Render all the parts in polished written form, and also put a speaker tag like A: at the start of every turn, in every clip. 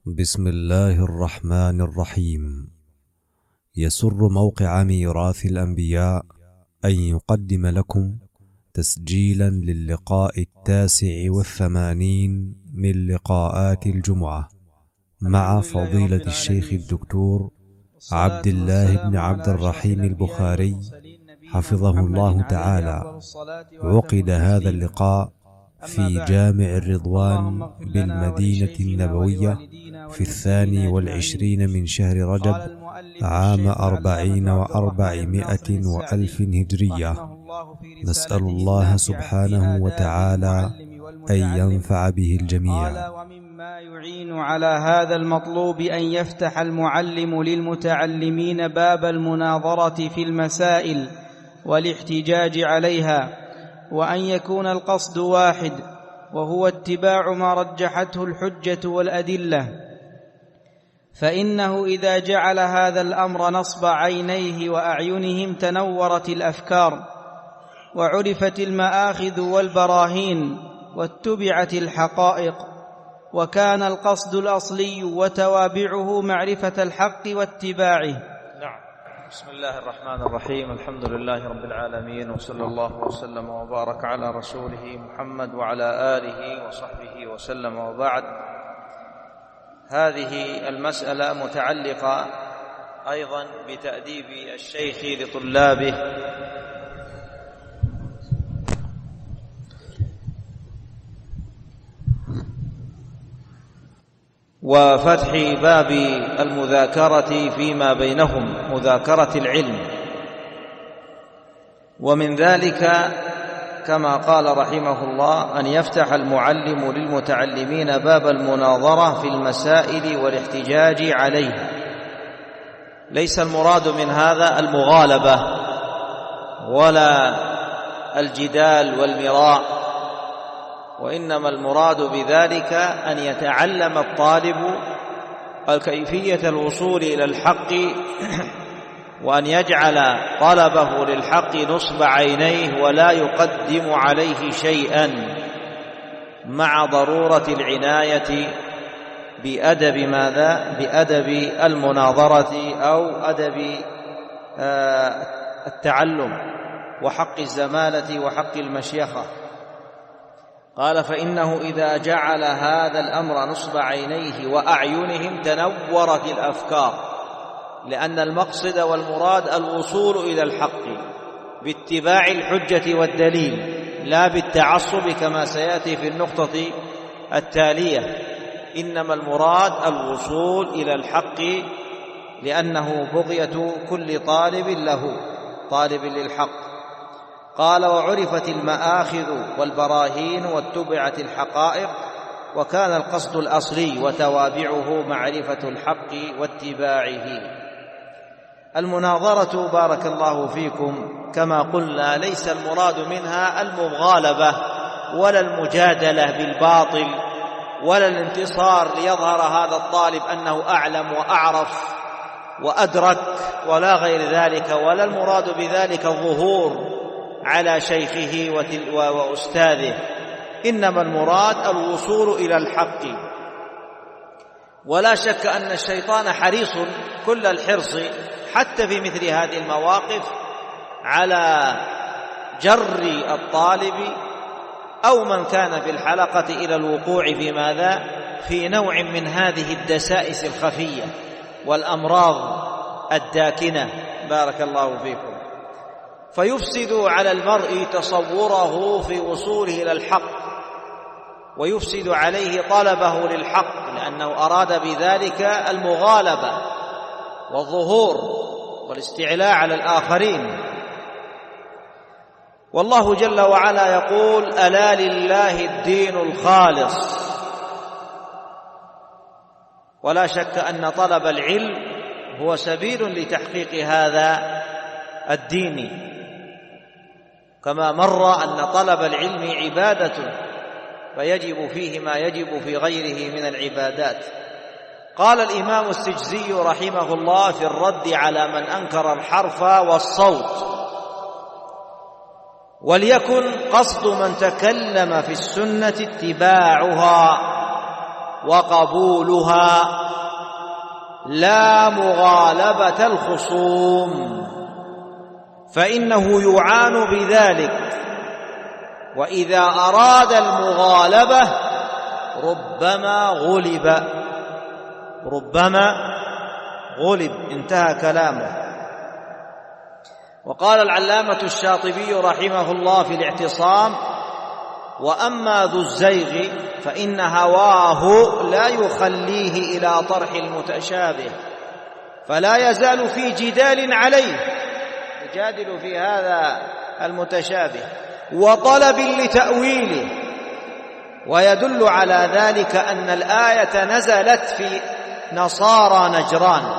A: بسم الله الرحمن الرحيم. يسر موقع ميراث الأنبياء أن يقدم لكم تسجيلا للقاء 89 من لقاءات الجمعة مع فضيلة الشيخ الدكتور عبد الله بن عبد الرحيم البخاري حفظه الله تعالى. عقد هذا اللقاء في جامع الرضوان بالمدينة النبوية في 22 من شهر رجب عام 40 و400 وألف هجرية. نسأل الله سبحانه وتعالى أن ينفع به الجميع.
B: ومما يعين على هذا المطلوب أن يفتح المعلم للمتعلمين باب المناظرة في المسائل والاحتجاج عليها، وأن يكون القصد واحد، وهو اتباع ما رجحته الحجة والأدلة، فإنه إذا جعل هذا الأمر نصب عينيه وأعينهم تنورت الأفكار وعرفت المآخذ والبراهين واتبعت الحقائق، وكان القصد الأصلي وتوابعه معرفة الحق واتباعه.
C: بسم الله الرحمن الرحيم. الحمد لله رب العالمين، وصلى الله وسلم وبارك على رسوله محمد وعلى آله وصحبه وسلم، وبعد. هذه المسألة متعلقة أيضا بتأديب الشيخ لطلابه وفتح باب المذاكرة فيما بينهم، مذاكرة العلم. ومن ذلك كما قال رحمه الله أن يفتح المعلم للمتعلمين باب المناظرة في المسائل والاحتجاج عليها. ليس المراد من هذا المغالبة ولا الجدال والمراء، وإنما المراد بذلك أن يتعلم الطالب كيفية الوصول إلى الحق، وأن يجعل طلبه للحق نصب عينيه ولا يقدم عليه شيئا، مع ضرورة العناية بأدب ماذا؟ بأدب المناظرة أو أدب التعلم وحق الزمالة وحق المشيخة. قال فإنه إذا جعل هذا الأمر نصب عينيه وأعينهم تنورت الأفكار، لأن المقصد والمراد الوصول إلى الحق باتباع الحجة والدليل، لا بالتعصب كما سيأتي في النقطة التالية. إنما المراد الوصول إلى الحق، لأنه بغية كل طالب له، طالب للحق. قال وعرفت المآخذ والبراهين واتبعت الحقائق، وكان القصد الأصلي وتوابعه معرفة الحق واتباعه. المناظرة بارك الله فيكم كما قلنا ليس المراد منها المغالبة ولا المجادلة بالباطل ولا الانتصار ليظهر هذا الطالب أنه أعلم وأعرف وأدرك ولا غير ذلك، ولا المراد بذلك الظهور على شيخه وأستاذه، إنما المراد الوصول إلى الحق. ولا شك أن الشيطان حريص كل الحرص حتى في مثل هذه المواقف على جر الطالب أو من كان في الحلقة إلى الوقوع في ماذا؟ في نوع من هذه الدسائس الخفية والأمراض الداكنة بارك الله فيكم، فيفسد على المرء تصوره في وصوله إلى الحق، ويفسد عليه طلبه للحق، لأنه أراد بذلك المغالبة والظهور والاستعلاء على الآخرين. والله جل وعلا يقول ألا لله الدين الخالص. ولا شك أن طلب العلم هو سبيل لتحقيق هذا الدين، كما مر أن طلب العلم عبادة فيجب فيه ما يجب في غيره من العبادات. قال الإمام السجزي رحمه الله في الرد على من أنكر الحرف والصوت: وليكن قصد من تكلم في السنة اتباعها، وقبولها لا مغالبة الخصوم، فإنه يعان بذلك، وإذا أراد المغالبة ربما غلب. انتهى كلامه. وقال العلامة الشاطبي رحمه الله في الاعتصام: وأما ذو الزيغ فإن هواه لا يخليه إلى طرح المتشابه، فلا يزال في جدال عليه، يجادل في هذا المتشابه، وطلب لتأويله. ويدل على ذلك أن الآية نزلت في نصارى نجران،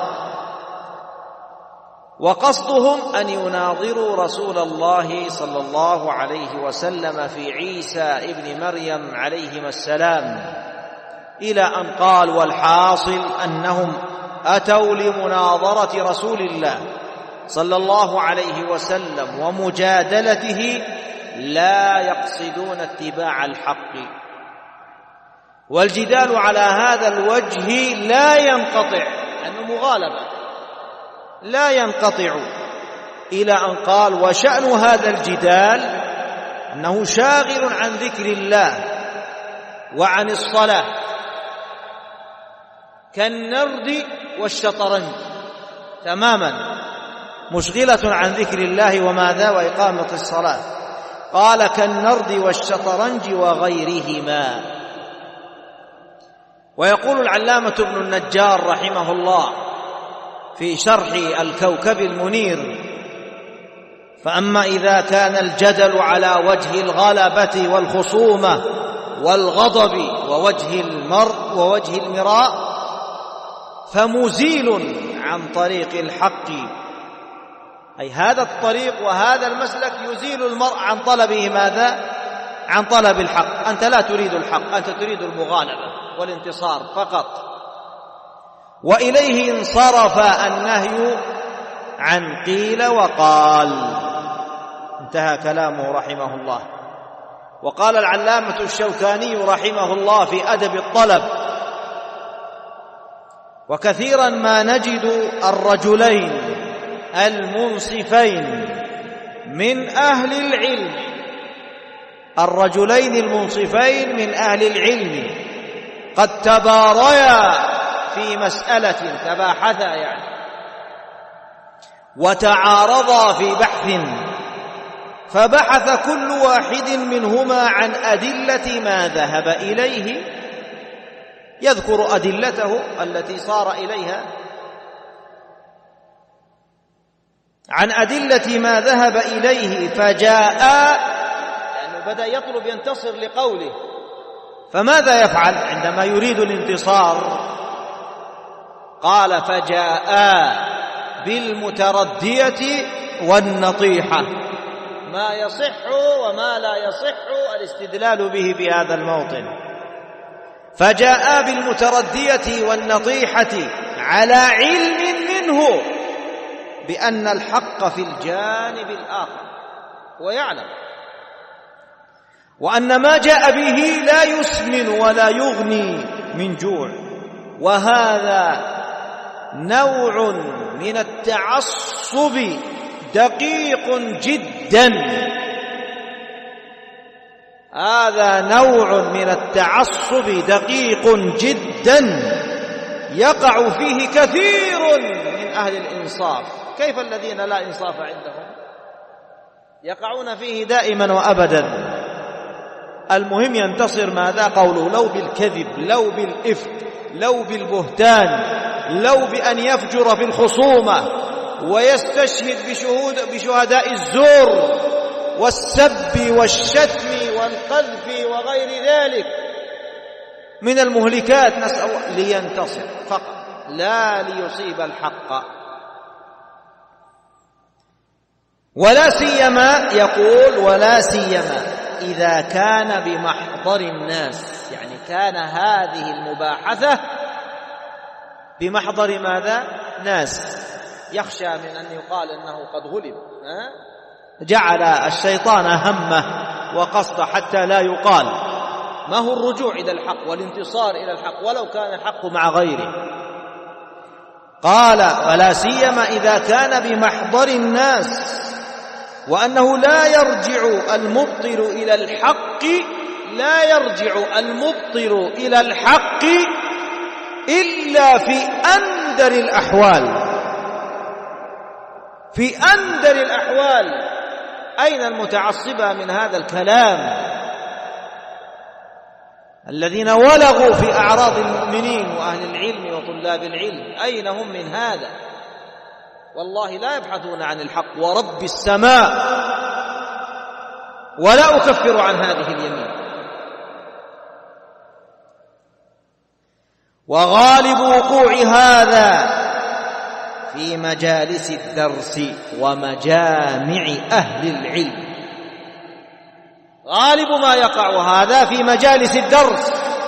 C: وقصدهم أن يناظروا رسول الله صلى الله عليه وسلم في عيسى ابن مريم عليهما السلام، إلى أن قال: والحاصل أنهم أتوا لمناظرة رسول الله صلى الله عليه وسلم ومجادلته، لا يقصدون اتباع الحق. والجدال على هذا الوجه لا ينقطع، لأنه مغالبة لا ينقطع، إلى أن قال: وشأن هذا الجدال أنه شاغل عن ذكر الله وعن الصلاة، كالنرد والشطرنج تماما، مشغلة عن ذكر الله وماذا وإقامة الصلاة. قال: كالنرد والشطرنج وغيرهما. ويقول العلامة ابن النجار رحمه الله في شرح الكوكب المنير: فأما إذا كان الجدل على وجه الغلبة والخصومة والغضب ووجه المراء، فمزيل عن طريق الحق، أي هذا الطريق وهذا المسلك يزيل المرء عن طلبه ماذا؟ عن طلب الحق. أنت لا تريد الحق، أنت تريد المغالبة والانتصار فقط. وإليه انصرف النهي عن قيل وقال. انتهى كلامه رحمه الله. وقال العلامة الشوكاني رحمه الله في أدب الطلب: وكثيرا ما نجد الرجلين المنصفين من أهل العلم قد تباريا في مسألة، تباحثا يعني، وتعارضا في بحث، فبحث كل واحد منهما عن أدلة ما ذهب إليه، يذكر أدلته التي صار إليها، عن أدلة ما ذهب إليه، فجاء، لأنه بدأ يطلب ينتصر لقوله، فماذا يفعل عندما يريد الانتصار؟ قال: فجاء بالمتردية والنطيحة، ما يصح وما لا يصح الاستدلال به في هذا الموطن. فجاء بالمتردية والنطيحة على علم منه بأن الحق في الجانب الآخر، ويعلم، وأن ما جاء به لا يسمن ولا يغني من جوع. وهذا نوع من التعصب دقيق جدا، هذا نوع من التعصب دقيق جدا يقع فيه كثير من أهل الإنصاف. كيف الذين لا إنصاف عندهم؟ يقعون فيه دائما وأبدا. المهم ينتصر ماذا؟ قوله: لو بالكذب، لو بالإفك، لو بالبهتان، لو بأن يفجر في الخصومة ويستشهد بشهداء الزور والسب والشتم والقذف وغير ذلك من المهلكات، نسأل الله، لينتصر فقط، لا ليصيب الحق. ولا سيما، يقول: ولا سيما إذا كان بمحضر الناس، يعني كان هذه المباحثة بمحضر ماذا؟ ناس، يخشى من أن يقال أنه قد غلب، جعل الشيطان همه وقصد حتى لا يقال. ما هو الرجوع إلى الحق والانتصار إلى الحق ولو كان الحق مع غيره. قال ولا سيما إذا كان بمحضر الناس، وأنه لا يرجع المبطل إلى الحق، لا يرجع المبطل إلى الحق إلا في أندر الأحوال. في أندر الأحوال. أين المتعصبة من هذا الكلام الذين ولغوا في أعراض المؤمنين وأهل العلم وطلاب العلم؟ أين هم من هذا؟ والله لا يبحثون عن الحق ورب السماء، ولا أكفر عن هذه اليمين. وغالب وقوع هذا في مجالس الدرس ومجامع أهل العلم. غالب ما يقع هذا في مجالس الدرس،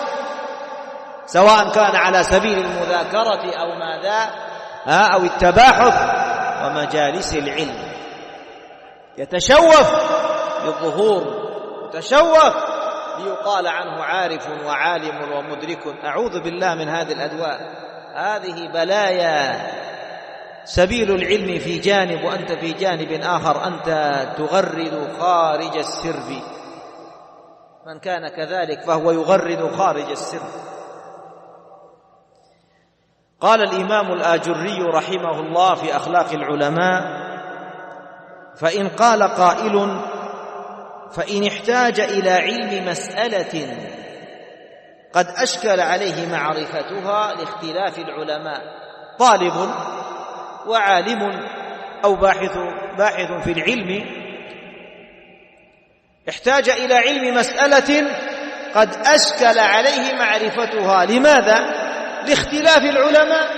C: سواء كان على سبيل المذاكرة أو ماذا أو التباحث، ومجالس العلم يتشوف للظهور، يتشوف ليقال عنه عارف وعالم ومدرك. أعوذ بالله من هذه الأدواء، هذه بلايا. سبيل العلم في جانب وأنت في جانب آخر، أنت تغرد خارج السرب. من كان كذلك فهو يغرد خارج السرب. قال الإمام الآجري رحمه الله في أخلاق العلماء: فإن قال قائل: فإن احتاج إلى علم مسألة قد أشكل عليه معرفتها لاختلاف العلماء، طالب وعالم أو باحث في العلم احتاج إلى علم مسألة قد أشكل عليه معرفتها، لماذا؟ لاختلاف العلماء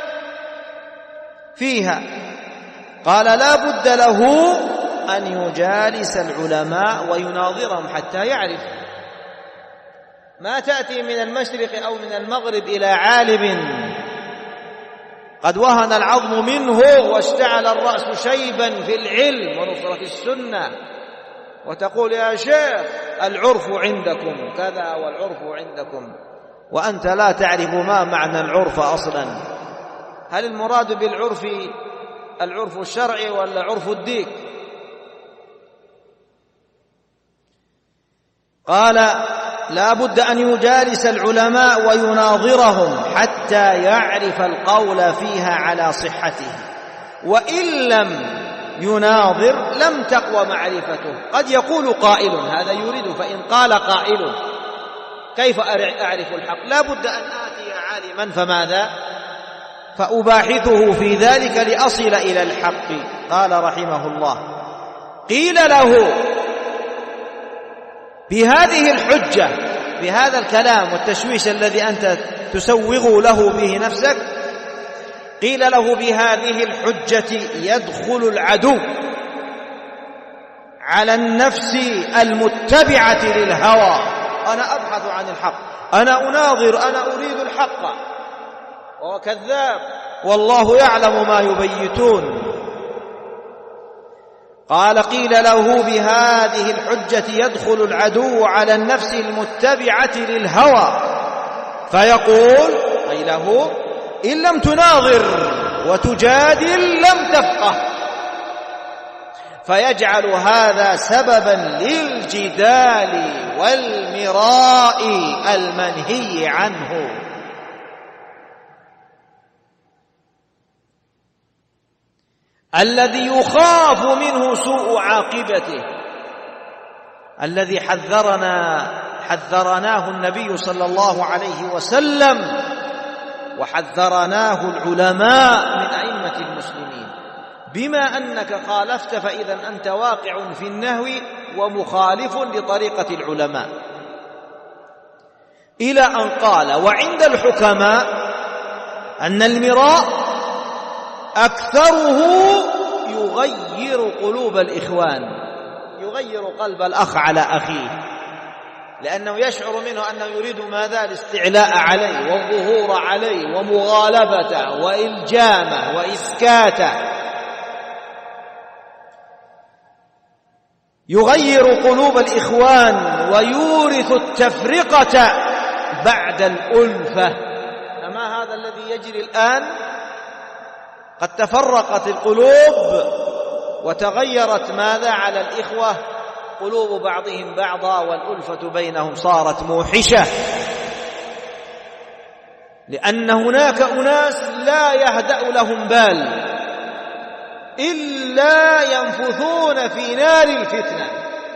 C: فيها. قال لا بد له أن يجالس العلماء ويناظرهم حتى يعرف. ما تأتي من المشرق أو من المغرب إلى عالم قد وهن العظم منه واشتعل الرأس شيبا في العلم ونصرة السنة، وتقول يا شيخ العرف عندكم كذا والعرف عندكم، وأنت لا تعرف ما معنى العرف أصلا. هل المراد بالعرف العرف الشرعي ولا عرف الديك؟ قال لا بد أن يجالس العلماء ويناظرهم حتى يعرف القول فيها على صحته، وإن لم يناظر لم تقوى معرفته. قد يقول قائل، هذا يريد، فإن قال قائل كيف أعرف الحق؟ لا بد أن آتي عالما فماذا؟ فأباحثه في ذلك لأصل إلى الحق. قال رحمه الله: قيل له بهذه الحجة، بهذا الكلام والتشويش الذي أنت تسوغ له به نفسك، قيل له بهذه الحجة يدخل العدو على النفس المتبعة للهوى. أنا أبحث عن الحق، أنا أناظر، أنا أريد الحق، وهو كذاب والله يعلم ما يبيتون. قال قيل له بهذه الحجة يدخل العدو على النفس المتبعة للهوى، فيقول أي له: إن لم تناظر وتجادل لم تفقه، فيجعل هذا سببا للجدال والمراء المنهي عنه. الذي يخاف منه سوء عاقبته، الذي حذرناه النبي صلى الله عليه وسلم وحذرناه العلماء من أئمة المسلمين. بما أنك خالفت فإذا أنت واقع في النهو ومخالف لطريقة العلماء، إلى أن قال: وعند الحكماء أن المراء أكثره يغير قلوب الإخوان، يغير قلب الأخ على أخيه، لأنه يشعر منه أنه يريد ماذا؟ الاستعلاء عليه والظهور عليه ومغالبته وإلجامه وإسكاته. يغير قلوب الإخوان ويورث التفرقة بعد الألفة. أما هذا الذي يجري الآن؟ قد تفرقت القلوب وتغيرت ماذا على الإخوة؟ قلوب بعضهم بعضا، والألفة بينهم صارت موحشة، لأن هناك أناس لا يهدأ لهم بال إلا ينفثون في نار الفتنة،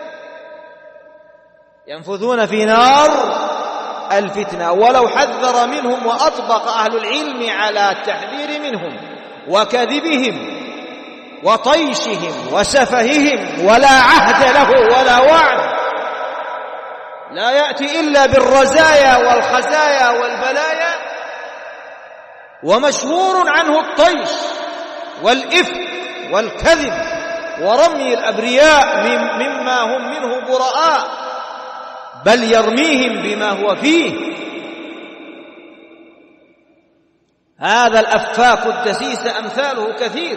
C: ينفثون في نار الفتنة. ولو حذر منهم وأطبق أهل العلم على التحذير منهم وكذبهم وطيشهم وسفههم، ولا عهد له ولا وعد، لا يأتي إلا بالرزايا والخزايا والبلايا، ومشهور عنه الطيش والإفك والكذب ورمي الأبرياء مما هم منه براء، بل يرميهم بما هو فيه. هذا الأفاك الدسيس أمثاله كثير،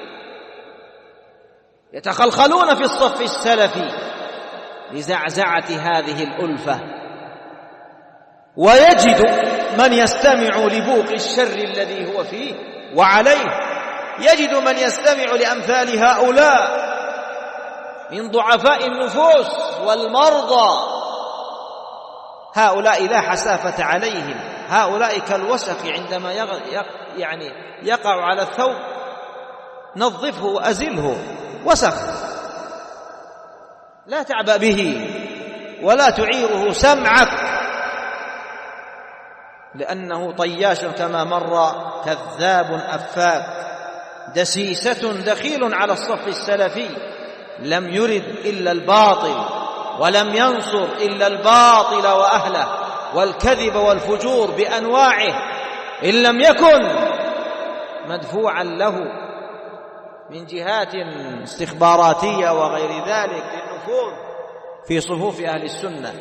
C: يتخلخلون في الصف السلفي لزعزعة هذه الألفة، ويجد من يستمع لبوق الشر الذي هو فيه وعليه، يجد من يستمع لأمثال هؤلاء من ضعفاء النفوس والمرضى. هؤلاء لا حسافة عليهم، هؤلاء كالوسخ عندما يقع على الثوب نظفه وأزله، وسخ لا تعبأ به ولا تعيره سمعك، لأنه طياش كما مر، كذاب أفاك دسيسة دخيل على الصف السلفي، لم يرد إلا الباطل ولم ينصر إلا الباطل وأهله والكذب والفجور بأنواعه، إن لم يكن مدفوعا له من جهات استخباراتية وغير ذلك للنفوذ في صفوف أهل السنة.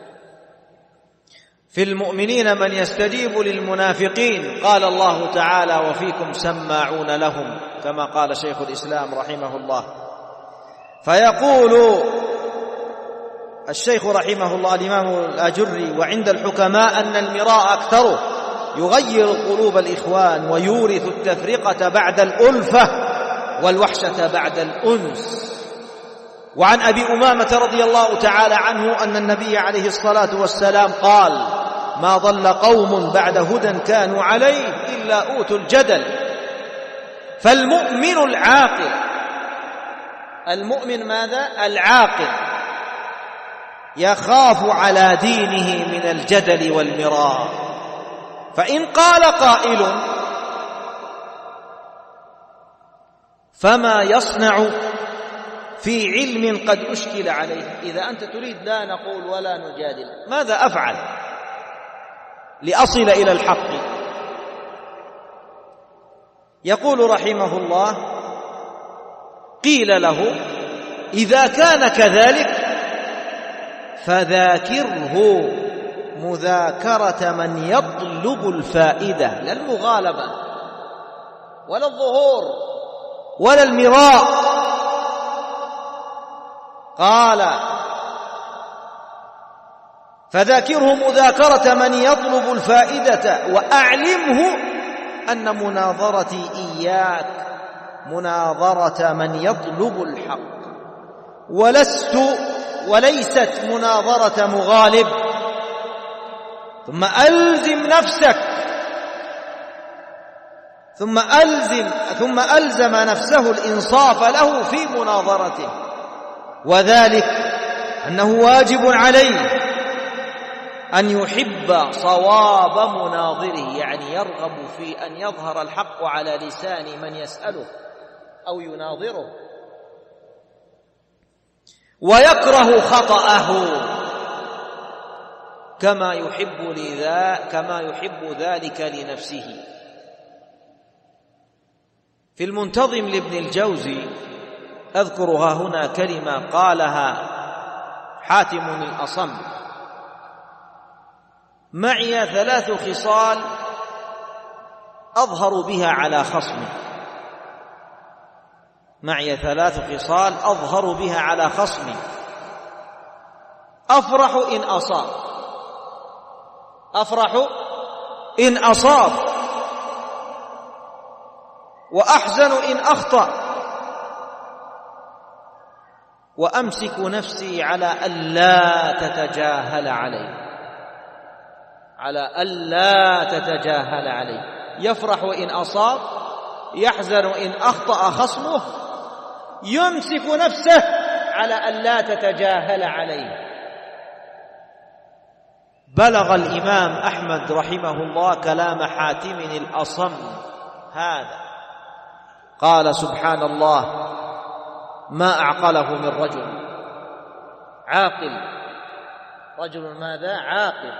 C: في المؤمنين من يستجيب للمنافقين، قال الله تعالى: وفيكم سماعون لهم، كما قال شيخ الإسلام رحمه الله. فيقول الشيخ رحمه الله الإمام الأجري: وعند الحكماء أن المراء أكثره يغير قلوب الإخوان ويورث التفرقة بعد الألفة والوحشة بعد الأنس. وعن أبي أمامة رضي الله تعالى عنه أن النبي عليه الصلاة والسلام قال: ما ضل قوم بعد هدى كانوا عليه إلا أوتوا الجدل. فالمؤمن العاقل، المؤمن ماذا؟ العاقل، يخاف على دينه من الجدل والمراء. فإن قال قائل: فما يصنع في علم قد أشكل عليه؟ إذا أنت تريد لا نقول ولا نجادل، ماذا أفعل لأصل إلى الحق؟ يقول رحمه الله: قيل له: إذا كان كذلك فذاكره مذاكرة من يطلب الفائدة، لا المغالبة ولا الظهور ولا المراء. قال: فذاكره مذاكرة من يطلب الفائدة، وأعلمه أن مناظرتي إياك مناظرة من يطلب الحق، وليست مناظرة مغالب. ثم ألزم نفسه الإنصاف له في مناظرته، وذلك أنه واجب عليه أن يحب صواب مناظره، يعني يرغب في أن يظهر الحق على لسان من يسأله أو يناظره، ويكره خطأه كما يحب ذلك لنفسه. في المنتظم لابن الجوزي أذكرها هنا كلمة قالها حاتم الأصم: معي 3 خصال أظهر بها على خصمي، معي 3 خصال أظهر بها على خصمي. أفرح إن أصاب، أفرح إن أصاب، وأحزن إن أخطأ، وأمسك نفسي على ألا تتجاهل علي، على ألا تتجاهل علي. يفرح إن أصاب، يحزن إن أخطأ خصمه، يمسك نفسه على ألا تتجاهل عليه. بلغ الإمام أحمد رحمه الله كلام حاتم الأصم هذا، قال سبحان الله ما أعقله من رجل عاقل، رجل ماذا؟ عاقل.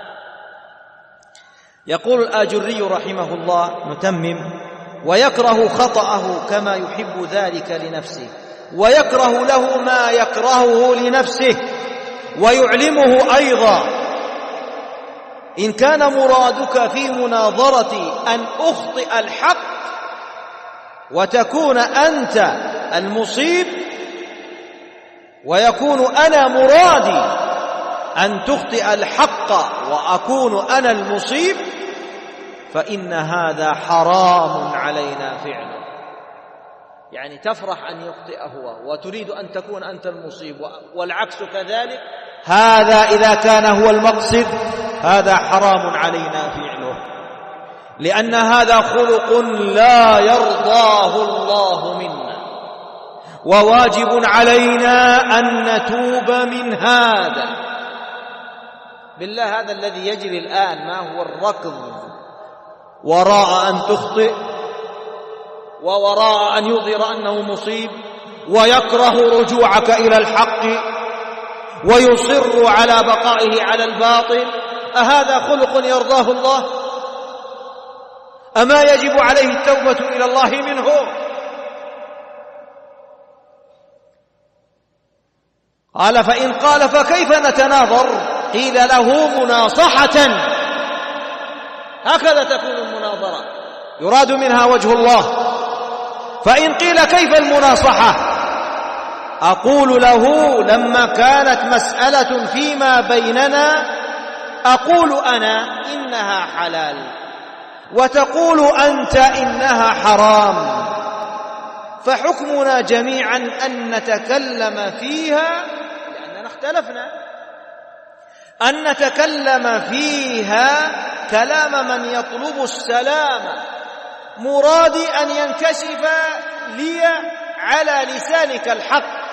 C: يقول الآجري رحمه الله متمم: ويكره خطأه كما يحب ذلك لنفسه، ويكره له ما يكرهه لنفسه، ويعلمه أيضا: إن كان مرادك في مناظرتي أن أخطئ الحق وتكون أنت المصيب، ويكون أنا مرادي أن تخطئ الحق وأكون أنا المصيب، فإن هذا حرام علينا فعله. يعني تفرح أن يخطئ هو وتريد أن تكون أنت المصيب، والعكس كذلك. هذا إذا كان هو المقصد هذا حرام علينا فعله، لأن هذا خلق لا يرضاه الله منا، وواجب علينا أن نتوب من هذا. بالله هذا الذي يجري الآن ما هو الركض وراء أن تخطئ ووراء أن يظهر أنه مصيب، ويكره رجوعك إلى الحق ويصر على بقائه على الباطل؟ أهذا خلق يرضاه الله؟ أما يجب عليه التوبة إلى الله منه؟ قال: فإن قال فكيف نتناظر؟ قيل له: مناصحة. هكذا تكون المناظرة، يراد منها وجه الله. فإن قيل كيف المناصحة؟ أقول له: لما كانت مسألة فيما بيننا أقول أنا إنها حلال، وتقول أنت إنها حرام، فحكمنا جميعا أن نتكلم فيها، لأننا اختلفنا، أن نتكلم فيها كلام من يطلب السلام، مرادي أن ينكشف لي على لسانك الحق،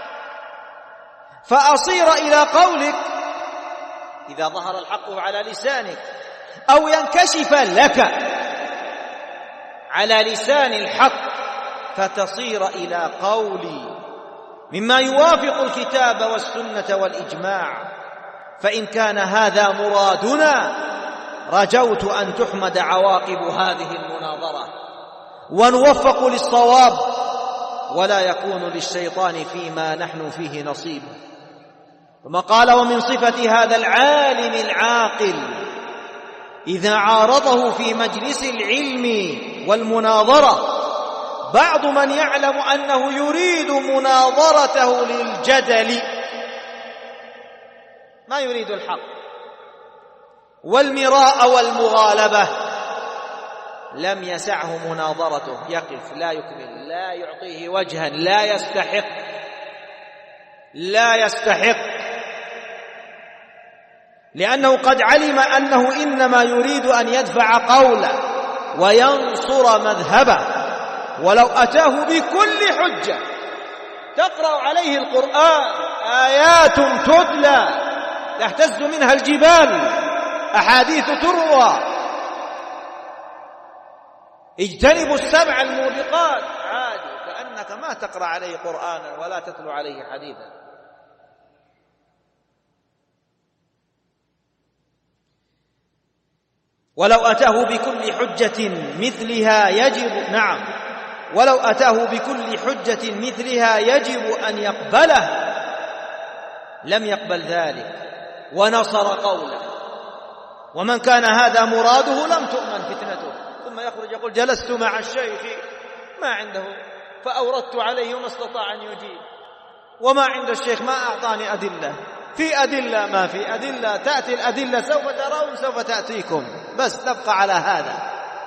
C: فأصير إلى قولك إذا ظهر الحق على لسانك، أو ينكشف لك على لسان الحق فتصير إلى قولي مما يوافق الكتاب والسنة والإجماع. فإن كان هذا مرادنا رجوت أن تحمد عواقب هذه المناظرة ونوفق للصواب، ولا يكون للشيطان فيما نحن فيه نصيب. ثم قال: ومن صفة هذا العالم العاقل إذا عارضه في مجلس العلم والمناظرة بعض من يعلم أنه يريد مناظرته للجدل، ما يريد الحق، والمراء والمغالبة، لم يسعه مناظرته، يقف لا يكمل، لا يعطيه وجها، لا يستحق، لأنه قد علم أنه إنما يريد أن يدفع قوله وينصر مذهبه. ولو أتاه بكل حجة تقرأ عليه القرآن آيات تتلى تهتز منها الجبال، أحاديث تروى، اجتنبوا السبع الموبقات، عادي كأنك ما تقرأ عليه قرآنا ولا تتلو عليه حديثا. ولو أتاه بكل حجة مثلها يجب، نعم، ولو أتاه بكل حجة مثلها يجب أن يقبله، لم يقبل ذلك ونصر قوله. ومن كان هذا مراده لم تؤمن فتنته. ثم يخرج يقول: جلست مع الشيخ ما عنده فأوردت عليه ما استطاع أن يجيب، وما عند الشيخ ما أعطاني أدلة، في أدلة ما في أدلة، تأتي الأدلة سوف ترون سوف تأتيكم، بس نبقى على هذا.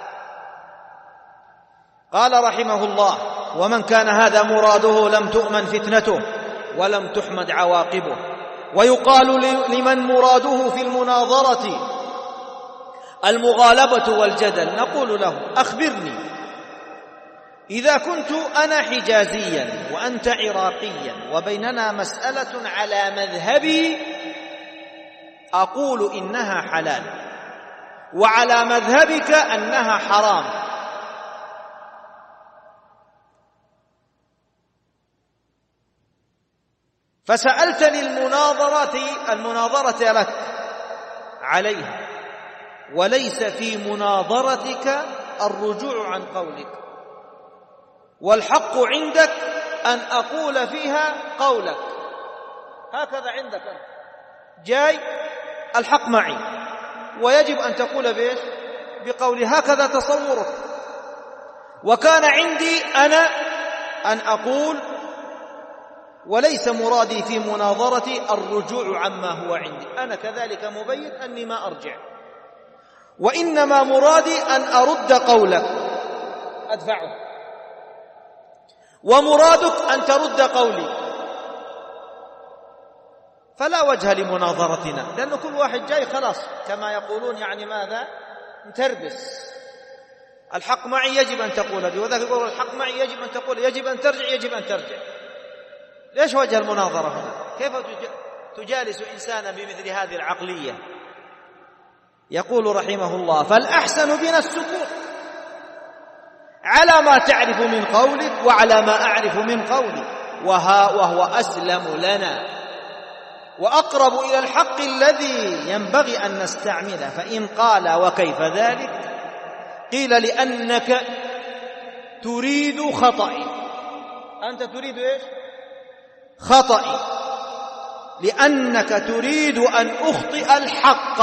C: قال رحمه الله: ومن كان هذا مراده لم تؤمن فتنته ولم تحمد عواقبه. ويقال لمن مراده في المناظرة المغالبة والجدل نقول له: أخبرني، إذا كنت أنا حجازيا وأنت عراقيا وبيننا مسألة على مذهبي أقول إنها حلال وعلى مذهبك أنها حرام، فسألتني المناظرة لك عليها، وليس في مناظرتك الرجوع عن قولك، والحق عندك أن أقول فيها قولك. هكذا عندك أنت جاي الحق معي ويجب أن تقول بإيش؟ بقولي. هكذا تصورك. وكان عندي أنا أن أقول وليس مرادي في مناظرتي الرجوع عما هو عندي، أنا كذلك مبين أني ما أرجع، وإنما مرادي أن أرد قولك أدفعه، ومرادك أن ترد قولي، فلا وجه لمناظرتنا، لأن كل واحد جاي خلاص كما يقولون يعني ماذا؟ متربس. الحق معي يجب أن تقول بي، وذاك يقول الحق معي يجب أن تقول، يجب أن ترجع، يجب أن ترجع. ليش وجه المناظرة هنا؟ كيف تجالس إنسانا بمثل هذه العقلية؟ يقول رحمه الله: فالأحسن بنا السكوت على ما تعرف من قولك وعلى ما أعرف من قولي، وهو أسلم لنا وأقرب إلى الحق الذي ينبغي أن نستعمله. فإن قال وكيف ذلك؟ قيل: لأنك تريد خطئي. أنت تريد إيش؟ خطئي، لأنك تريد أن أخطئ الحق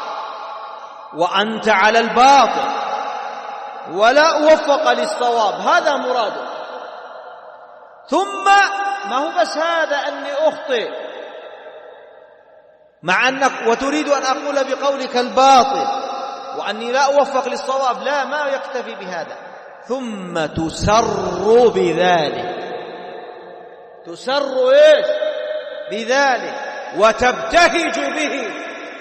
C: وأنت على الباطل ولا أوفق للصواب، هذا مراده. ثم ما هو بس هذا أني أخطئ مع أنك وتريد أن أقول بقولك الباطل وأني لا أوفق للصواب، لا، ما يكتفي بهذا، ثم تسر بذلك. تسر إيش؟ بذلك، وتبتهج به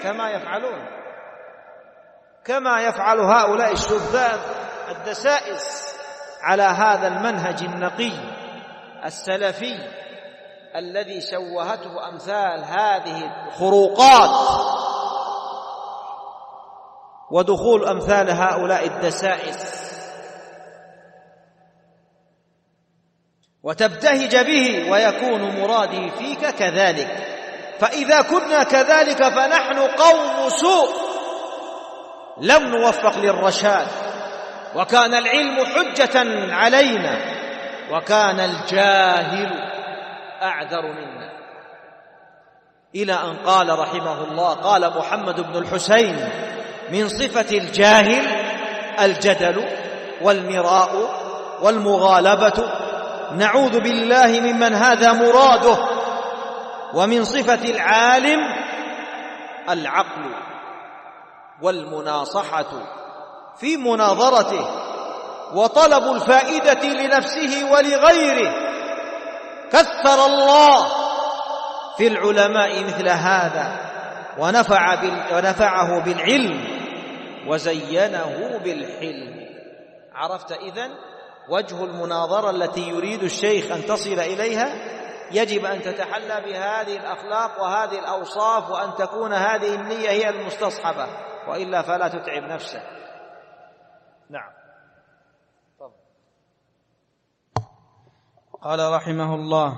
C: كما يفعل هؤلاء الشباب الدسائس على هذا المنهج النقي السلفي الذي شوهته أمثال هذه الخروقات ودخول أمثال هؤلاء الدسائس. وتبتهج به، ويكون مرادي فيك كذلك. فإذا كنا كذلك فنحن قوم سوء لم نوفق للرشاد، وكان العلم حجة علينا، وكان الجاهل أعذر منا. إلى أن قال رحمه الله: قال محمد بن الحسين: من صفة الجاهل الجدل والمراء والمغالبة، نعوذ بالله ممن هذا مراده. ومن صفة العالم العقل والمناصحة في مناظرته، وطلب الفائدة لنفسه ولغيره. كثر الله في العلماء مثل هذا، ونفعه بالعلم وزينه بالحلم. عرفت إذن وجه المناظرة التي يريد الشيخ أن تصل إليها؟ يجب أن تتحلى بهذه الأخلاق وهذه الأوصاف، وأن تكون هذه النية هي المستصحبة، وإلا فلا تتعب نفسك. نعم.
B: قال رحمه الله: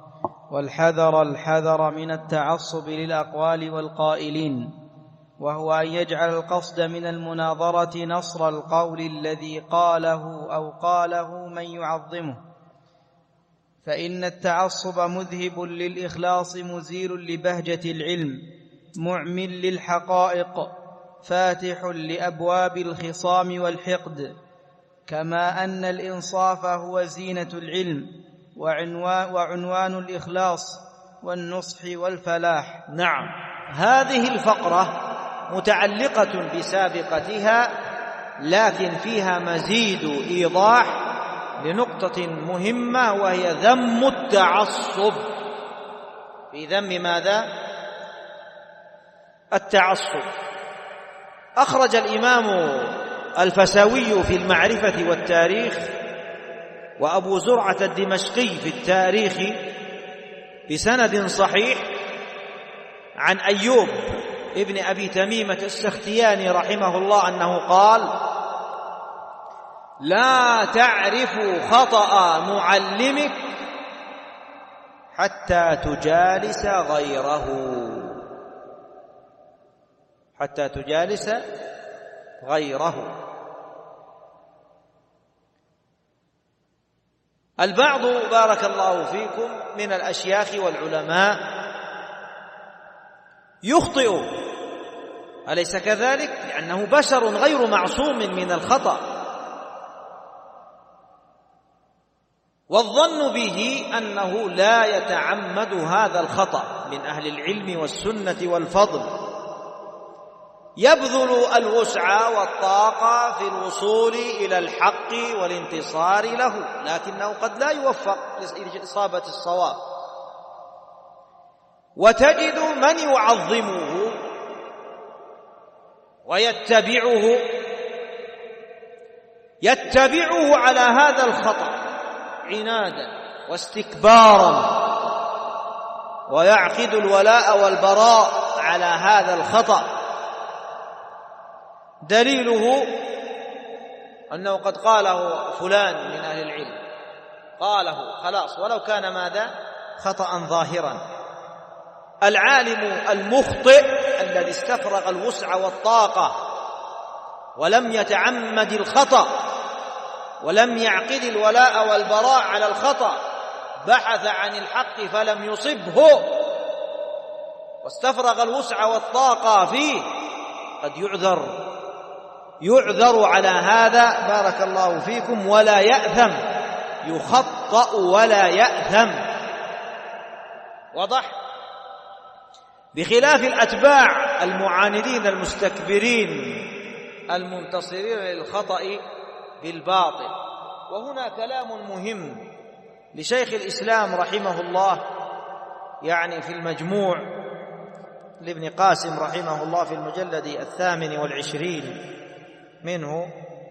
B: الحذر من التعصب للأقوال والقائلين، وهو أن يجعل القصد من المناظرة نصر القول الذي قاله أو قاله من يعظمه، فإن التعصب مذهب للإخلاص مزيل لبهجة العلم، معمل للحقائق، فاتح لأبواب الخصام والحقد. كما أن الإنصاف هو زينة العلم وعنوان الإخلاص، والنصح والفلاح.
C: نعم، هذه الفقرة متعلقة بسابقتها، لكن فيها مزيد إيضاح لنقطة مهمة، وهي ذم التعصب. في ذم ماذا؟ التعصب. أخرج الإمام الفساوي في المعرفة والتاريخ، وأبو زرعة الدمشقي في التاريخ بسند صحيح عن أيوب ابن أبي تميمة السختياني رحمه الله أنه قال: لا تعرف خطأ معلمك حتى تجالس غيره، حتى تجالس غيره. البعض بارك الله فيكم من الأشياخ والعلماء يخطئ، أليس كذلك؟ لأنه بشر غير معصوم من الخطأ، والظن به أنه لا يتعمد هذا الخطأ من أهل العلم والسنة والفضل، يبذل الوسع والطاقة في الوصول إلى الحق والانتصار له، لكنه قد لا يوفق لإصابة الصواب. وتجد من يعظمه ويتبعه على هذا الخطأ عنادا واستكبارا، ويعقد الولاء والبراء على هذا الخطأ. دليله أنه قد قاله فلان من أهل العلم، قاله خلاص ولو كان ماذا؟ خطأ ظاهرا. العالم المخطئ الذي استفرغ الوسع والطاقة ولم يتعمد الخطأ ولم يعقد الولاء والبراء على الخطأ، بحث عن الحق فلم يصبه واستفرغ الوسع والطاقة فيه، قد يعذر على هذا بارك الله فيكم، ولا يأثم، يخطأ ولا يأثم. واضح؟ بخلاف الأتباع المعاندين المستكبرين المنتصرين للخطأ بالباطل. وهنا كلام مهم لشيخ الإسلام رحمه الله، يعني في المجموع لابن قاسم رحمه الله في المجلد 28 منه،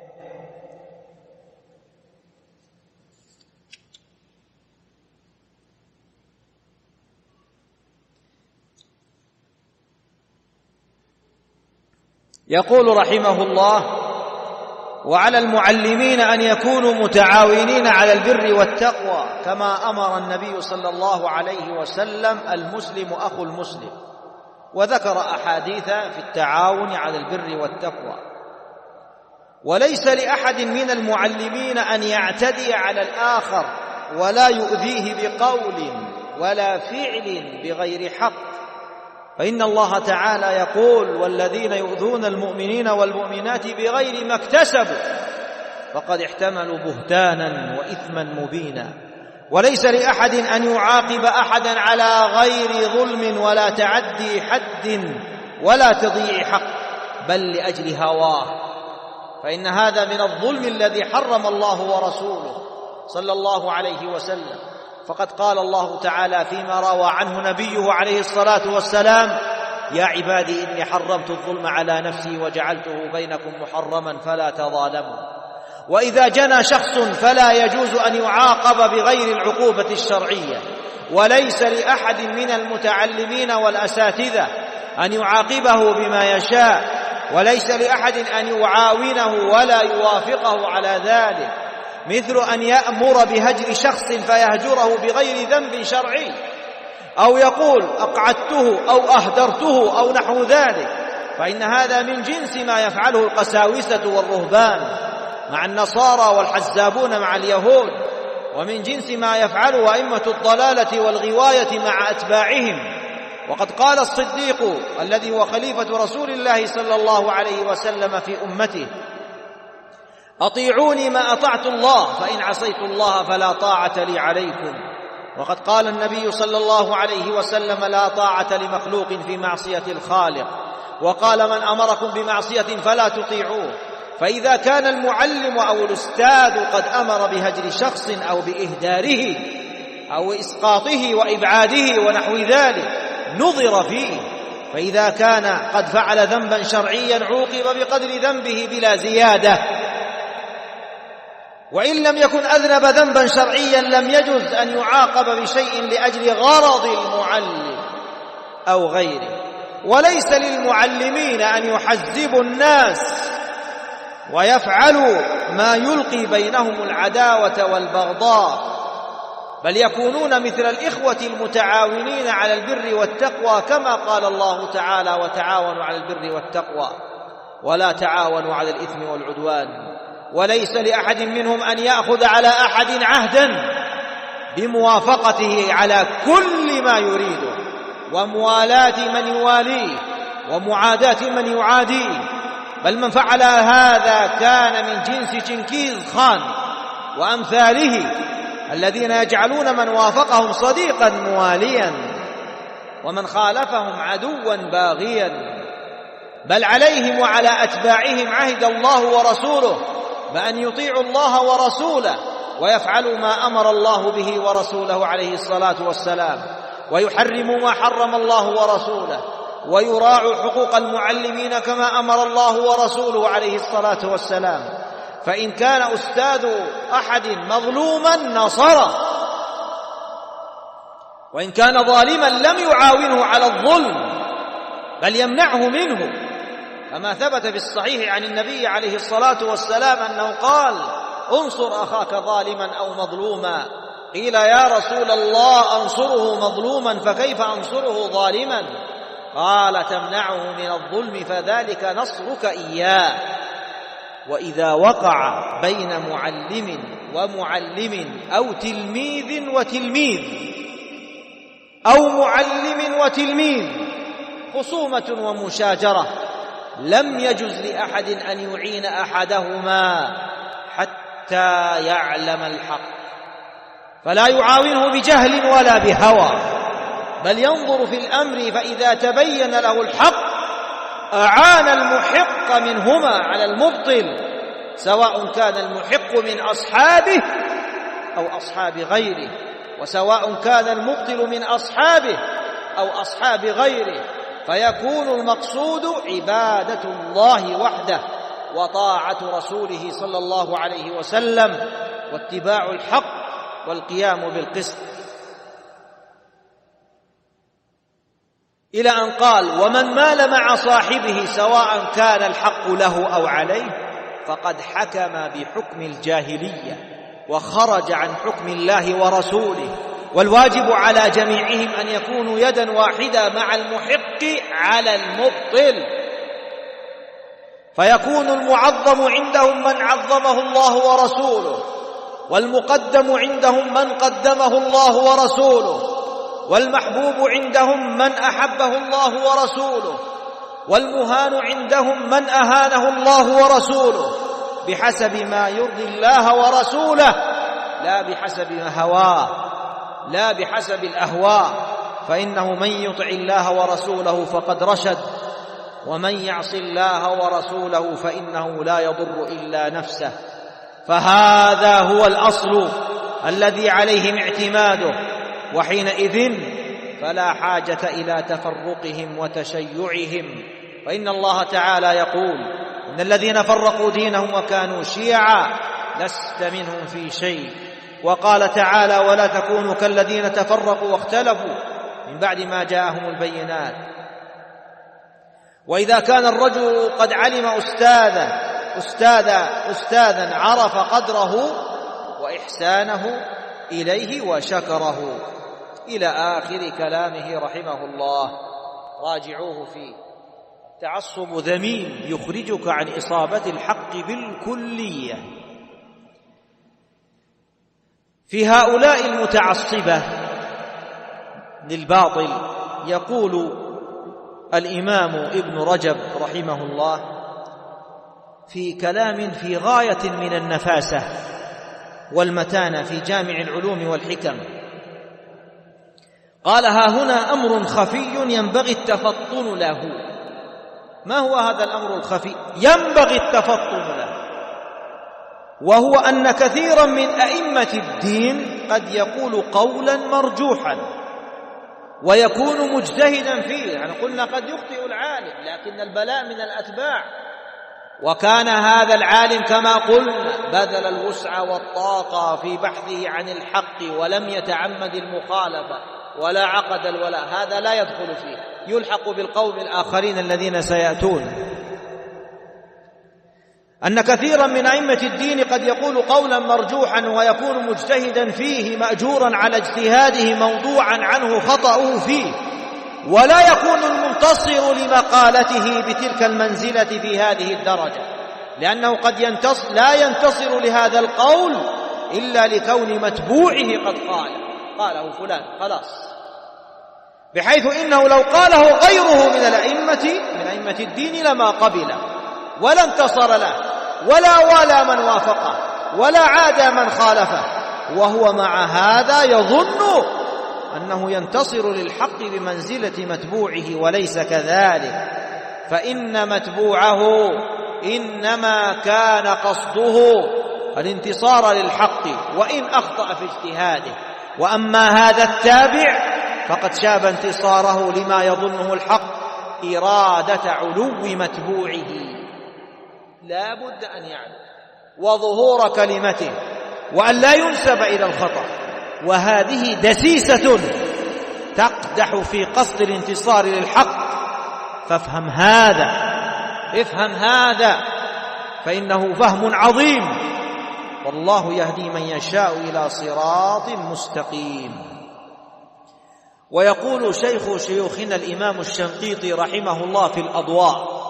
C: يقول رحمه الله: وعلى المعلمين أن يكونوا متعاونين على البر والتقوى كما أمر النبي صلى الله عليه وسلم: المسلم أخو المسلم. وذكر أحاديث في التعاون على البر والتقوى. وليس لأحد من المعلمين أن يعتدي على الآخر ولا يؤذيه بقول ولا فعل بغير حق، فإن الله تعالى يقول: والذين يؤذون المؤمنين والمؤمنات بغير ما اكتسبوا فقد احتملوا بهتانا وإثما مبينا. وليس لأحد أن يعاقب أحدا على غير ظلم ولا تعدي حد ولا تضييع حق، بل لأجل هواه، فإن هذا من الظلم الذي حرم الله ورسوله صلى الله عليه وسلم. فقد قال الله تعالى فيما روى عنه نبيه عليه الصلاة والسلام: يا عبادي إني حرمت الظلم على نفسي وجعلته بينكم محرما فلا تظالموا. وإذا جنى شخص فلا يجوز أن يعاقب بغير العقوبة الشرعية. وليس لأحد من المتعلمين والأساتذة أن يعاقبه بما يشاء، وليس لأحد أن يعاونه ولا يوافقه على ذلك، مثل أن يأمر بهجر شخص فيهجره بغير ذنب شرعي، أو يقول أقعدته أو أهدرته أو نحو ذلك، فإن هذا من جنس ما يفعله القساوسة والرهبان مع النصارى والحزابون مع اليهود، ومن جنس ما يفعله أئمة الضلالة والغواية مع أتباعهم. وقد قال الصديق الذي هو خليفة رسول الله صلى الله عليه وسلم في أمته: أطيعوني ما أطعت الله، فإن عصيت الله فلا طاعة لي عليكم. وقد قال النبي صلى الله عليه وسلم: لا طاعة لمخلوق في معصية الخالق، وقال: من أمركم بمعصية فلا تطيعوه. فإذا كان المعلم أو الأستاذ قد أمر بهجر شخص أو بإهداره أو إسقاطه وإبعاده ونحو ذلك نظر فيه، فإذا كان قد فعل ذنبا شرعيا عوقب بقدر ذنبه بلا زيادة، وإن لم يكن أذنب ذنبا شرعيا لم يجوز أن يعاقب بشيء لأجل غرض المعلم أو غيره. وليس للمعلمين أن يحزبوا الناس ويفعلوا ما يلقي بينهم العداوة والبغضاء، بل يكونون مثل الإخوة المتعاونين على البر والتقوى، كما قال الله تعالى: وتعاونوا على البر والتقوى ولا تعاونوا على الإثم والعدوان. وليس لأحد منهم أن يأخذ على أحد عهدا بموافقته على كل ما يريده، وموالاة من يواليه ومعاداة من يعاديه، بل من فعل هذا كان من جنس جنكيز خان وأمثاله الذين يجعلون من وافقهم صديقا مواليا ومن خالفهم عدوا باغيا. بل عليهم وعلى أتباعهم عهد الله ورسوله بأن يطيعوا الله ورسوله ويفعلوا ما أمر الله به ورسوله عليه الصلاة والسلام، ويحرموا ما حرم الله ورسوله، ويراعوا حقوق المعلمين كما أمر الله ورسوله عليه الصلاة والسلام. فإن كان أستاذ أحد مظلوما نصره، وإن كان ظالما لم يعاونه على الظلم بل يمنعه منه، كما ثبت في الصحيح عن النبي عليه الصلاة والسلام أنه قال: انصر أخاك ظالما أو مظلوما. قيل: يا رسول الله أنصره مظلوما فكيف أنصره ظالما؟ قال: تمنعه من الظلم فذلك نصرك إياه. وإذا وقع بين معلم ومعلم أو تلميذ وتلميذ أو معلم وتلميذ خصومة ومشاجرة لم يجز لأحد أن يعين أحدهما حتى يعلم الحق، فلا يعاونه بجهل ولا بهوى، بل ينظر في الأمر، فإذا تبين له الحق أعان المحق منهما على المبطل، سواء كان المحق من أصحابه أو أصحاب غيره، وسواء كان المبطل من أصحابه أو أصحاب غيره، فيكون المقصود عبادة الله وحده وطاعة رسوله صلى الله عليه وسلم واتباع الحق والقيام بالقسط. إلى أن قال: ومن مال مع صاحبه سواء كان الحق له أو عليه فقد حكم بحكم الجاهلية وخرج عن حكم الله ورسوله. والواجب على جميعهم أن يكونوا يدا واحدة مع المحق على المبطل، فيكون المعظم عندهم من عظمه الله ورسوله، والمقدم عندهم من قدمه الله ورسوله، والمحبوب عندهم من أحبه الله ورسوله، والمهان عندهم من أهانه الله ورسوله، بحسب ما يرضي الله ورسوله لا بحسب هواه، لا بحسب الأهواء، فإنه من يطع الله ورسوله فقد رشد، ومن يعص الله ورسوله فإنه لا يضر إلا نفسه. فهذا هو الأصل الذي عليهم اعتماده، وحينئذ فلا حاجة إلى تفرقهم وتشيعهم. فإن الله تعالى يقول: إن الذين فرقوا دينهم وكانوا شيعا لست منهم في شيء. وقال تعالى: ولا تكونوا كالذين تفرقوا واختلفوا من بعد ما جاءهم البينات. وإذا كان الرجل قد علم أستاذا عرف قدره وإحسانه إليه وشكره، إلى آخر كلامه رحمه الله. راجعوه فيه. تعصب ذميم يخرجك عن إصابة الحق بالكلية. في هؤلاء المتعصبة للباطل يقول الإمام ابن رجب رحمه الله في كلام في غاية من النفاسة والمتانة في جامع العلوم والحكم، قال: ها هنا أمر خفي ينبغي التفطن له. ما هو هذا الأمر الخفي ينبغي التفطن له؟ وهو أن كثيرا من أئمة الدين قد يقول قولا مرجوحا ويكون مجتهدا فيه. يعني قلنا قد يخطئ العالم، لكن البلاء من الأتباع. وكان هذا العالم كما قلنا بذل الوسع والطاقة في بحثه عن الحق ولم يتعمد المخالفة ولا عقد الولاء، هذا لا يدخل فيه، يلحق بالقوم الآخرين الذين سيأتون. أن كثيرا من أئمة الدين قد يقول قولا مرجوحا ويكون مجتهدا فيه مأجورا على اجتهاده موضوعا عنه خطأه فيه، ولا يكون المنتصر لمقالته بتلك المنزلة في هذه الدرجة، لأنه قد لا ينتصر لهذا القول إلا لكون متبوعه قد قاله فلان خلاص، بحيث إنه لو قاله غيره من أئمة الدين لما قبله ولا انتصر له ولا والى من وافقه ولا عادى من خالفه، وهو مع هذا يظن أنه ينتصر للحق بمنزلة متبوعه، وليس كذلك، فإن متبوعه إنما كان قصده الانتصار للحق وإن أخطأ في اجتهاده، وأما هذا التابع فقد شاب انتصاره لما يظنه الحق إرادة علو متبوعه، لا بد أن يعلم، وظهور كلمته، وأن لا ينسب إلى الخطأ. وهذه دسيسة تقدح في قصد الانتصار للحق، فافهم هذا فإنه فهم عظيم، والله يهدي من يشاء إلى صراط مستقيم. ويقول شيخ شيوخنا الإمام الشنقيطي رحمه الله في الأضواء: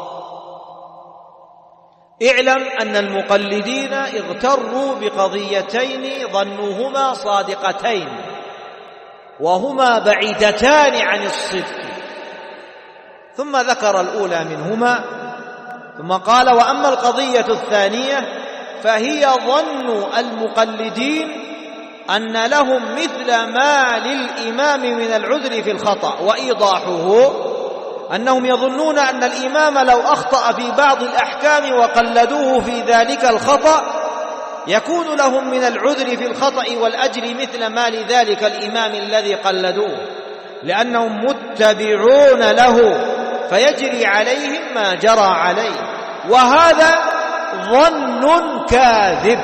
C: اعلم أن المقلدين اغتروا بقضيتين ظنوهما صادقتين وهما بعيدتان عن الصدق، ثم ذكر الأولى منهما، ثم قال: وأما القضية الثانية فهي ظن المقلدين أن لهم مثل ما للإمام من العذر في الخطأ، وإيضاحه أنهم يظنون أن الإمام لو أخطأ في بعض الأحكام وقلدوه في ذلك الخطأ يكون لهم من العذر في الخطأ والأجر مثل ما لذلك الإمام الذي قلدوه، لأنهم متبعون له فيجري عليهم ما جرى عليه، وهذا ظن كاذب،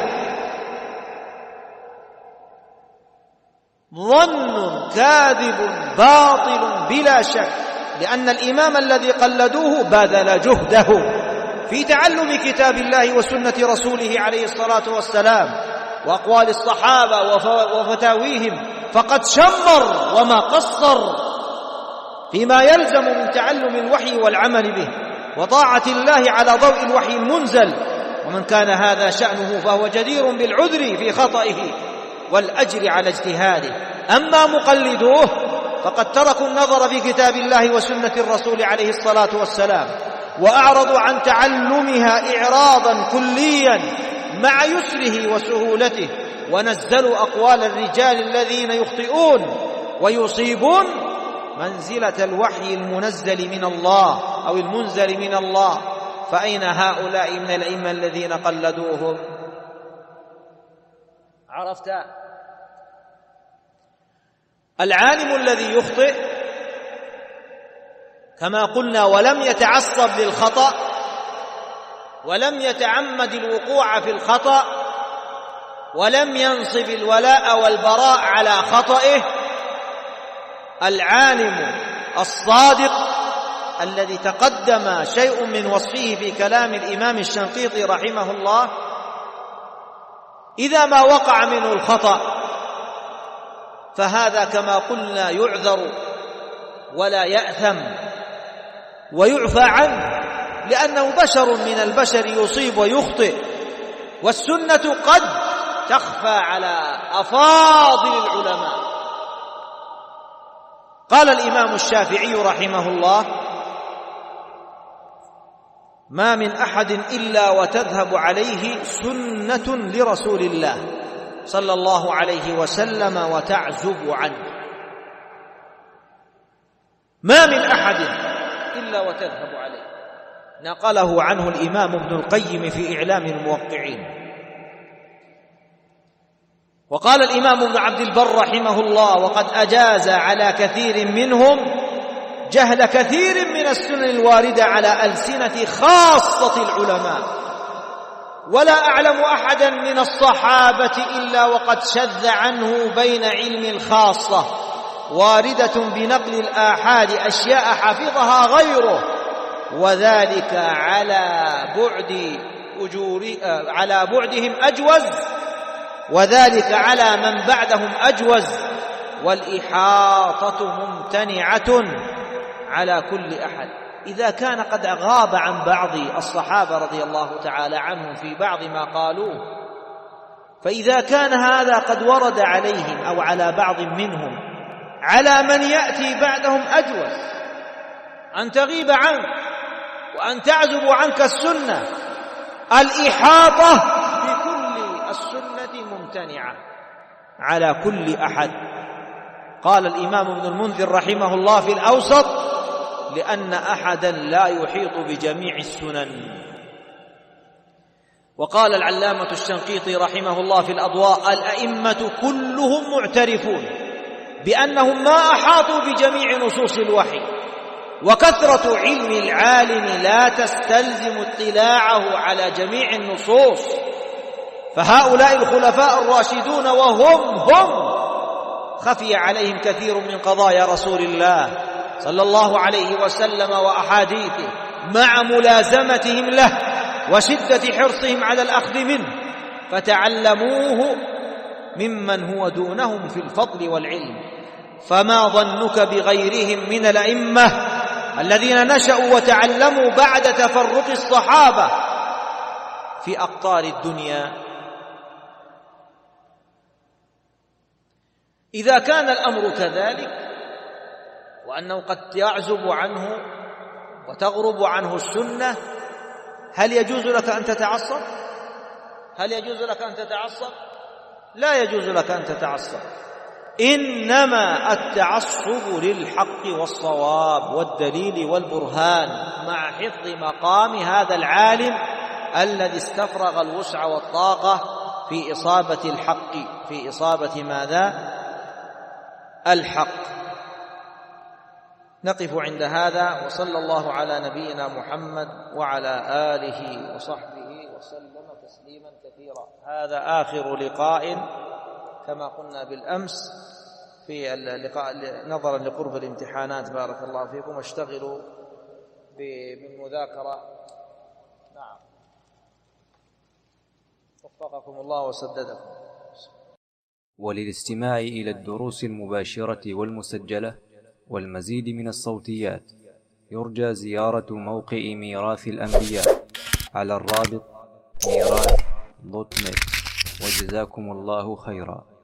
C: باطل بلا شك، لأن الإمام الذي قلدوه بذل جهده في تعلم كتاب الله وسنة رسوله عليه الصلاة والسلام وأقوال الصحابة وفتاويهم، فقد شمر وما قصر فيما يلزم من تعلم الوحي والعمل به وطاعة الله على ضوء الوحي المنزل، ومن كان هذا شأنه فهو جدير بالعذر في خطئه والأجر على اجتهاده. أما مقلدوه فقد تركوا النظر في كتاب الله وسنة الرسول عليه الصلاة والسلام، وأعرضوا عن تعلمها إعراضا كليا مع يسره وسهولته، ونزلوا أقوال الرجال الذين يخطئون ويصيبون منزلة الوحي المنزل من الله أو المنزل من الله. فأين هؤلاء من الأئمة الذين قلدوهم؟ عرفت؟ العالم الذي يخطئ كما قلنا ولم يتعصب للخطأ ولم يتعمد الوقوع في الخطأ ولم ينصب الولاء والبراء على خطئه، العالم الصادق الذي تقدم شيء من وصفه في كلام الإمام الشنقيطي رحمه الله، إذا ما وقع منه الخطأ فهذا كما قلنا يعذر ولا يأثم ويعفى عنه، لأنه بشر من البشر يصيب ويخطئ، والسنة قد تخفى على أفاضل العلماء. قال الإمام الشافعي رحمه الله: ما من أحد إلا وتذهب عليه سنة لرسول الله صلى الله عليه وسلم وتعزب عنه. ما من أحد إلا وتذهب عليه. نقله عنه الإمام ابن القيم في إعلام الموقعين. وقال الإمام ابن عبد البر رحمه الله: وقد أجاز على كثير منهم جهل كثير من السنن الواردة على ألسنة خاصة العلماء، ولا أعلم أحدا من الصحابة إلا وقد شذ عنه بين علم الخاصة واردة بنقل الآحاد أشياء حفظها غيره، وذلك على بعدهم أجوز، وذلك على من بعدهم أجوز، والإحاطة ممتنعة على كل أحد. إذا كان قد غاب عن بعض الصحابة رضي الله تعالى عنهم في بعض ما قالوه، فإذا كان هذا قد ورد عليهم أو على بعض منهم، على من يأتي بعدهم أجوز أن تغيب عنك وأن تعزب عنك السنة. الإحاطة بكل السنة ممتنعة على كل أحد. قال الإمام ابن المنذر رحمه الله في الأوسط: لأن أحدا لا يحيط بجميع السنن. وقال العلامة الشنقيطي رحمه الله في الأضواء: الأئمة كلهم معترفون بأنهم ما أحاطوا بجميع نصوص الوحي، وكثرة علم العالم لا تستلزم اطلاعه على جميع النصوص، فهؤلاء الخلفاء الراشدون وهم خفي عليهم كثير من قضايا رسول الله صلى الله عليه وسلم وأحاديثه، مع ملازمتهم له وشدة حرصهم على الأخذ منه، فتعلموه ممن هو دونهم في الفضل والعلم. فما ظنك بغيرهم من الأئمة الذين نشأوا وتعلموا بعد تفرق الصحابة في أقطار الدنيا؟ إذا كان الأمر كذلك، وأنه قد يعزب عنه وتغرب عنه السنة، هل يجوز لك أن تتعصب؟ هل يجوز لك أن تتعصب؟ لا يجوز لك أن تتعصب. إنما التعصب للحق والصواب والدليل والبرهان، مع حفظ مقام هذا العالم الذي استفرغ الوسع والطاقة في إصابة الحق، في إصابة ماذا؟ الحق. نقف عند هذا، وصلى الله على نبينا محمد وعلى آله وصحبه وسلم تسليما كثيرا. هذا آخر لقاء كما قلنا بالأمس في اللقاء نظرا لقرب الامتحانات. بارك الله فيكم، واشتغلوا بالمذاكرة. نعم، وفقكم الله وسددكم.
A: وللاستماع إلى الدروس المباشرة والمسجلة والمزيد من الصوتيات، يرجى زيارة موقع ميراث الأنبياء على الرابط ميراث.net. وجزاكم الله خيرا.